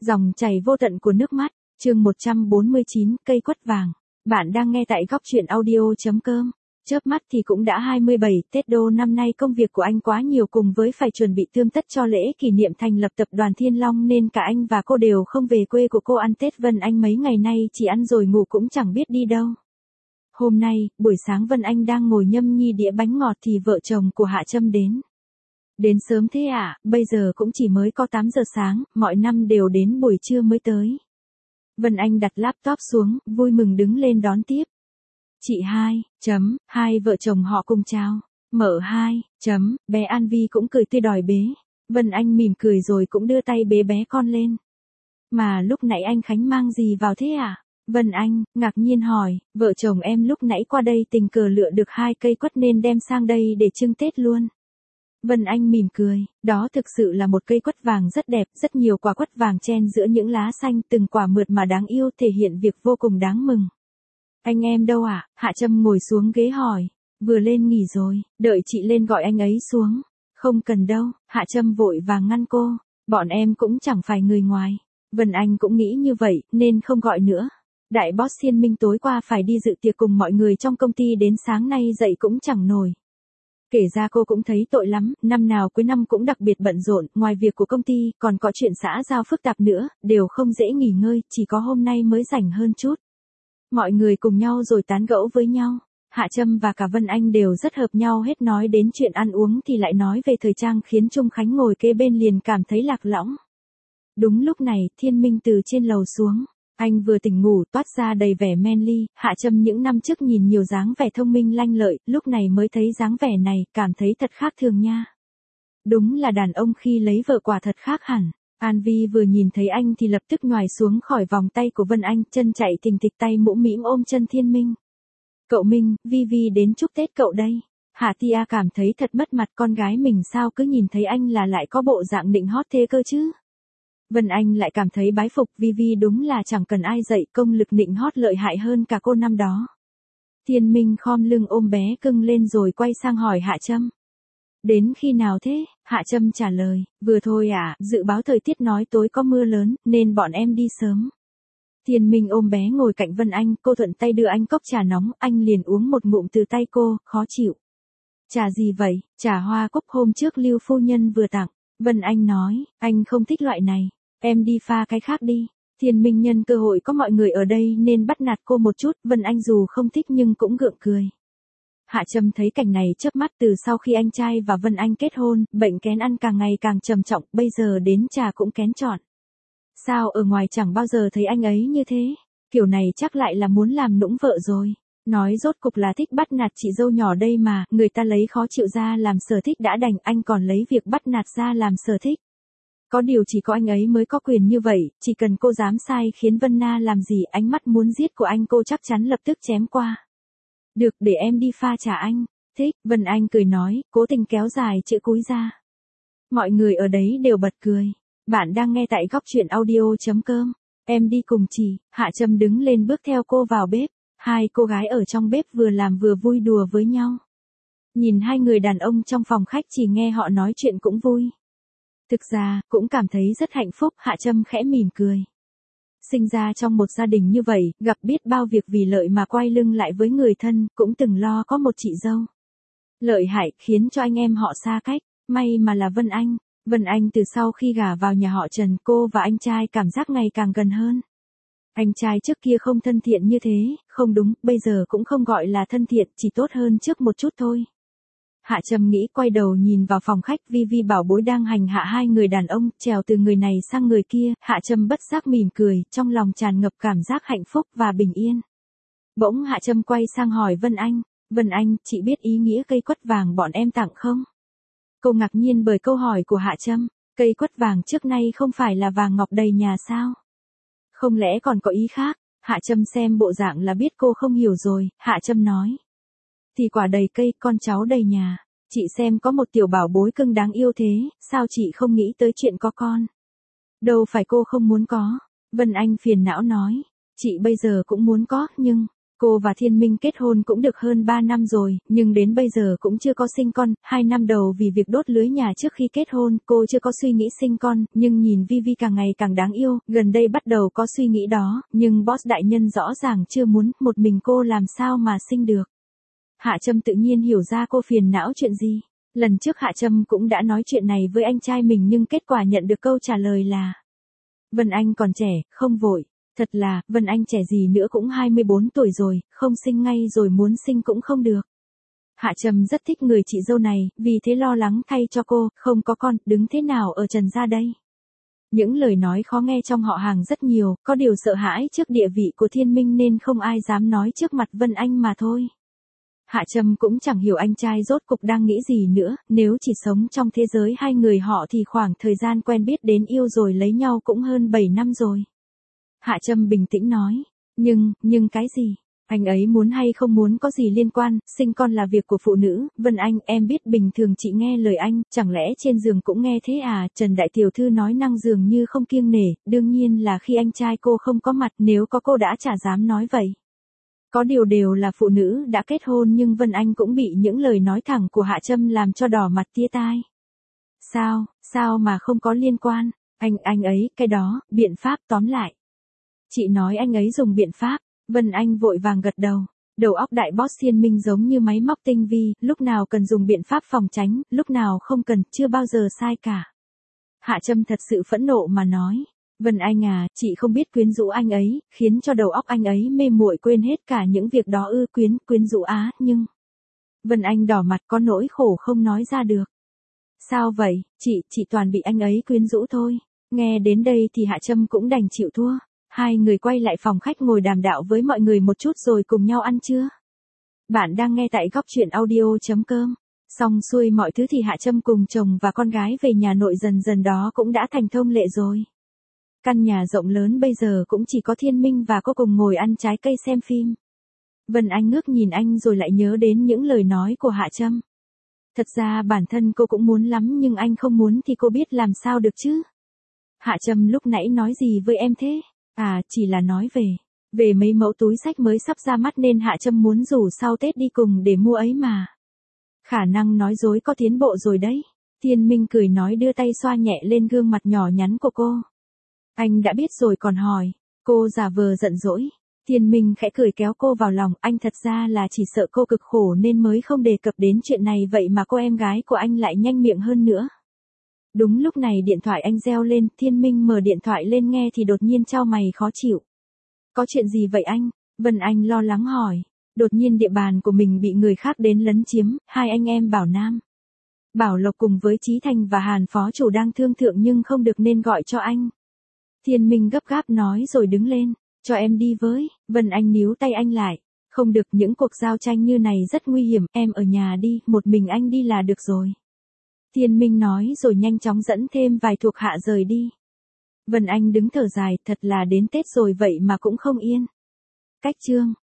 Dòng chảy vô tận của nước mắt, chương 149, cây quất vàng. Bạn đang nghe tại góc truyện audio.com. Chớp mắt thì cũng đã 27 Tết đô, năm nay công việc của anh quá nhiều cùng với phải chuẩn bị tươm tất cho lễ kỷ niệm thành lập tập đoàn Thiên Long nên cả anh và cô đều không về quê của cô ăn Tết. Vân Anh mấy ngày nay chỉ ăn rồi ngủ cũng chẳng biết đi đâu. Hôm nay, buổi sáng Vân Anh đang ngồi nhâm nhi đĩa bánh ngọt thì vợ chồng của Hạ Trâm đến. Đến sớm thế à, bây giờ cũng chỉ mới có 8 giờ sáng, mọi năm đều đến buổi trưa mới tới. Vân Anh đặt laptop xuống, vui mừng đứng lên đón tiếp. Chị hai vợ chồng họ cùng chào. Mợ bé An Vi cũng cười tươi đòi bế. Vân Anh mỉm cười rồi cũng đưa tay bế bé con lên. Mà lúc nãy anh Khánh mang gì vào thế à? Vân Anh ngạc nhiên hỏi, vợ chồng em lúc nãy qua đây tình cờ lựa được 2 cây quất nên đem sang đây để trưng Tết luôn. Vân Anh mỉm cười, đó thực sự là một cây quất vàng rất đẹp, rất nhiều quả quất vàng chen giữa những lá xanh, từng quả mượt mà đáng yêu, thể hiện việc vô cùng đáng mừng. Anh em đâu ạ? Hạ Trâm ngồi xuống ghế hỏi. Vừa lên nghỉ rồi, đợi chị lên gọi anh ấy xuống. Không cần đâu, Hạ Trâm vội vàng ngăn cô, bọn em cũng chẳng phải người ngoài. Vân Anh cũng nghĩ như vậy, nên không gọi nữa. Đại boss Thiên Minh tối qua phải đi dự tiệc cùng mọi người trong công ty đến sáng nay dậy cũng chẳng nổi. Kể ra cô cũng thấy tội lắm, năm nào cuối năm cũng đặc biệt bận rộn, ngoài việc của công ty, còn có chuyện xã giao phức tạp nữa, đều không dễ nghỉ ngơi, chỉ có hôm nay mới rảnh hơn chút. Mọi người cùng nhau rồi tán gẫu với nhau. Hạ Trâm và cả Vân Anh đều rất hợp nhau, hết nói đến chuyện ăn uống thì lại nói về thời trang, khiến Trung Khánh ngồi kế bên liền cảm thấy lạc lõng. Đúng lúc này, Thiên Minh từ trên lầu xuống. Anh vừa tỉnh ngủ toát ra đầy vẻ manly. Hạ Trâm những năm trước nhìn nhiều dáng vẻ thông minh lanh lợi, lúc này mới thấy dáng vẻ này, cảm thấy thật khác thường nha. Đúng là đàn ông khi lấy vợ quả thật khác hẳn. An Vi vừa nhìn thấy anh thì lập tức nhoài xuống khỏi vòng tay của Vân Anh, chân chạy thình thịch tay mũm mĩm ôm chân Thiên Minh. Cậu Minh, Vi đến chúc Tết cậu đây. Hạ Tia cảm thấy thật mất mặt, con gái mình sao cứ nhìn thấy anh là lại có bộ dạng nịnh hót thế cơ chứ. Vân Anh lại cảm thấy bái phục, Vi đúng là chẳng cần ai dạy, công lực nịnh hót lợi hại hơn cả cô năm đó. Thiên Minh khom lưng ôm bé cưng lên rồi quay sang hỏi Hạ Trâm. Đến khi nào thế? Hạ Trâm trả lời, vừa thôi à, dự báo thời tiết nói tối có mưa lớn, nên bọn em đi sớm. Thiên Minh ôm bé ngồi cạnh Vân Anh, cô thuận tay đưa anh cốc trà nóng, anh liền uống một ngụm từ tay cô, khó chịu. Trà gì vậy? Trà hoa cúc hôm trước Lưu phu nhân vừa tặng. Vân Anh nói, anh không thích loại này, em đi pha cái khác đi. Thiên Minh nhân cơ hội có mọi người ở đây nên bắt nạt cô một chút, Vân Anh dù không thích nhưng cũng gượng cười. Hạ Trâm thấy cảnh này chớp mắt, từ sau khi anh trai và Vân Anh kết hôn, bệnh kén ăn càng ngày càng trầm trọng, bây giờ đến trà cũng kén chọn. Sao ở ngoài chẳng bao giờ thấy anh ấy như thế, kiểu này chắc lại là muốn làm nũng vợ rồi. Nói rốt cục là thích bắt nạt chị dâu nhỏ đây mà, người ta lấy khó chịu ra làm sở thích đã đành, anh còn lấy việc bắt nạt ra làm sở thích. Có điều chỉ có anh ấy mới có quyền như vậy, chỉ cần cô dám sai khiến Vân Na làm gì, ánh mắt muốn giết của anh cô chắc chắn lập tức chém qua. Được, để em đi pha trà anh. Thích, Vân Anh cười nói, cố tình kéo dài chữ cúi ra. Mọi người ở đấy đều bật cười. Bạn đang nghe tại góc truyện audio.com. Em đi cùng chị. Hạ Trâm đứng lên bước theo cô vào bếp. Hai cô gái ở trong bếp vừa làm vừa vui đùa với nhau. Nhìn hai người đàn ông trong phòng khách chỉ nghe họ nói chuyện cũng vui. Thực ra, cũng cảm thấy rất hạnh phúc, Hạ Trâm khẽ mỉm cười. Sinh ra trong một gia đình như vậy, gặp biết bao việc vì lợi mà quay lưng lại với người thân, cũng từng lo có một chị dâu lợi hại, khiến cho anh em họ xa cách, may mà là Vân Anh. Vân Anh từ sau khi gả vào nhà họ Trần, cô và anh trai cảm giác ngày càng gần hơn. Anh trai trước kia không thân thiện như thế, không đúng, bây giờ cũng không gọi là thân thiện, chỉ tốt hơn trước một chút thôi. Hạ Trâm nghĩ, quay đầu nhìn vào phòng khách, Vi bảo bối đang hành hạ hai người đàn ông, trèo từ người này sang người kia, Hạ Trâm bất giác mỉm cười, trong lòng tràn ngập cảm giác hạnh phúc và bình yên. Bỗng Hạ Trâm quay sang hỏi Vân Anh, chị biết ý nghĩa cây quất vàng bọn em tặng không? Cô ngạc nhiên bởi câu hỏi của Hạ Trâm, cây quất vàng trước nay không phải là vàng ngọc đầy nhà sao? Không lẽ còn có ý khác? Hạ Trâm xem bộ dạng là biết cô không hiểu rồi, Hạ Trâm nói. Thì quả đầy cây, con cháu đầy nhà. Chị xem có một tiểu bảo bối cưng đáng yêu thế, sao chị không nghĩ tới chuyện có con? Đâu phải cô không muốn có. Vân Anh phiền não nói. Chị bây giờ cũng muốn có, nhưng Cô và Thiên Minh kết hôn cũng được hơn 3 năm rồi, nhưng đến bây giờ cũng chưa có sinh con, 2 năm đầu vì việc đốt lưới nhà trước khi kết hôn, cô chưa có suy nghĩ sinh con, nhưng nhìn Vivi càng ngày càng đáng yêu, gần đây bắt đầu có suy nghĩ đó, nhưng boss đại nhân rõ ràng chưa muốn, một mình cô làm sao mà sinh được. Hạ Trâm tự nhiên hiểu ra cô phiền não chuyện gì. Lần trước Hạ Trâm cũng đã nói chuyện này với anh trai mình nhưng kết quả nhận được câu trả lời là Vân Anh còn trẻ, không vội. Thật là, Vân Anh trẻ gì nữa cũng 24 tuổi rồi, không sinh ngay rồi muốn sinh cũng không được. Hạ Trâm rất thích người chị dâu này, vì thế lo lắng thay cho cô, không có con, đứng thế nào ở trần gia đây. Những lời nói khó nghe trong họ hàng rất nhiều, có điều sợ hãi trước địa vị của Thiên Minh nên không ai dám nói trước mặt Vân Anh mà thôi. Hạ Trâm cũng chẳng hiểu anh trai rốt cục đang nghĩ gì nữa, nếu chỉ sống trong thế giới hai người họ thì khoảng thời gian quen biết đến yêu rồi lấy nhau cũng hơn 7 năm rồi. Hạ Trâm bình tĩnh nói, nhưng cái gì? Anh ấy muốn hay không muốn có gì liên quan, sinh con là việc của phụ nữ, Vân Anh, em biết bình thường chị nghe lời anh, chẳng lẽ trên giường cũng nghe thế à, Trần Đại Tiểu Thư nói năng dường như không kiêng nể, đương nhiên là khi anh trai cô không có mặt, nếu có cô đã chả dám nói vậy. Có điều đều là phụ nữ đã kết hôn nhưng Vân Anh cũng bị những lời nói thẳng của Hạ Trâm làm cho đỏ mặt tía tai. Sao mà không có liên quan, anh ấy, cái đó, biện pháp tóm lại. Chị nói anh ấy dùng biện pháp, Vân Anh vội vàng gật đầu. Đầu óc đại boss Thiên Minh giống như máy móc tinh vi, lúc nào cần dùng biện pháp phòng tránh, lúc nào không cần, chưa bao giờ sai cả. Hạ Trâm thật sự phẫn nộ mà nói. Vân Anh à, chị không biết quyến rũ anh ấy, khiến cho đầu óc anh ấy mê muội quên hết cả những việc đó quyến rũ á, nhưng... Vân Anh đỏ mặt có nỗi khổ không nói ra được. Sao vậy, chị toàn bị anh ấy quyến rũ thôi. Nghe đến đây thì Hạ Trâm cũng đành chịu thua. Hai người quay lại phòng khách ngồi đàm đạo với mọi người một chút rồi cùng nhau ăn trưa. Bạn đang nghe tại góc truyện audio.com. Xong xuôi mọi thứ thì Hạ Trâm cùng chồng và con gái về nhà nội dần dần đó cũng đã thành thông lệ rồi. Căn nhà rộng lớn bây giờ cũng chỉ có Thiên Minh và cô cùng ngồi ăn trái cây xem phim. Vân Anh ngước nhìn anh rồi lại nhớ đến những lời nói của Hạ Trâm. Thật ra bản thân cô cũng muốn lắm nhưng anh không muốn thì cô biết làm sao được chứ. Hạ Trâm lúc nãy nói gì với em thế? À, chỉ là nói về mấy mẫu túi xách mới sắp ra mắt nên Hạ Trâm muốn rủ sau Tết đi cùng để mua ấy mà. Khả năng nói dối có tiến bộ rồi đấy. Thiên Minh cười nói đưa tay xoa nhẹ lên gương mặt nhỏ nhắn của cô. Anh đã biết rồi còn hỏi. Cô giả vờ giận dỗi. Thiên Minh khẽ cười kéo cô vào lòng. Anh thật ra là chỉ sợ cô cực khổ nên mới không đề cập đến chuyện này vậy mà cô em gái của anh lại nhanh miệng hơn nữa. Đúng lúc này điện thoại anh reo lên, Thiên Minh mở điện thoại lên nghe thì đột nhiên chau mày khó chịu. Có chuyện gì vậy anh? Vân Anh lo lắng hỏi. Đột nhiên địa bàn của mình bị người khác đến lấn chiếm, hai anh em Bảo Nam. Bảo Lộc cùng với Chí Thành và Hàn phó chủ đang thương thượng nhưng không được nên gọi cho anh. Thiên Minh gấp gáp nói rồi đứng lên, cho em đi với, Vân Anh níu tay anh lại. Không được, những cuộc giao tranh như này rất nguy hiểm, em ở nhà đi, một mình anh đi là được rồi. Thiên Minh nói rồi nhanh chóng dẫn thêm vài thuộc hạ rời đi. Vân Anh đứng thở dài, thật là đến Tết rồi vậy mà cũng không yên. Cách chương